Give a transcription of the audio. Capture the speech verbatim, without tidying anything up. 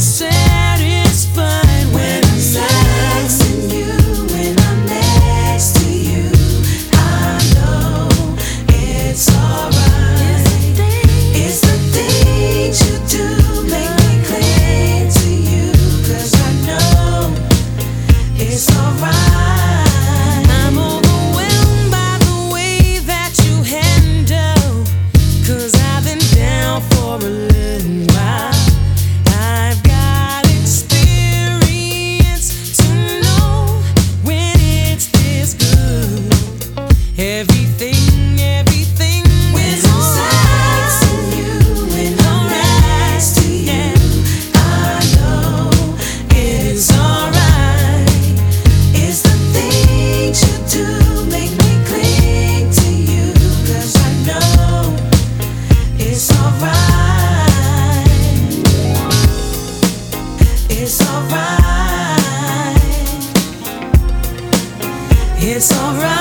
satisfied when I'm next to you. When I'm next to you, I know it's alright. It's the things you do make me cling to you, 'cause I know it's alright. I'm overwhelmed by the way that you handle, 'cause I've been down for a little while. I've got experience to know when it's this good. Everything, everything when is I'm next to you, when I'm next to you, I know it's alright. It's the things you do make me cling to you, 'cause I know it's alright. It's alright. It's alright.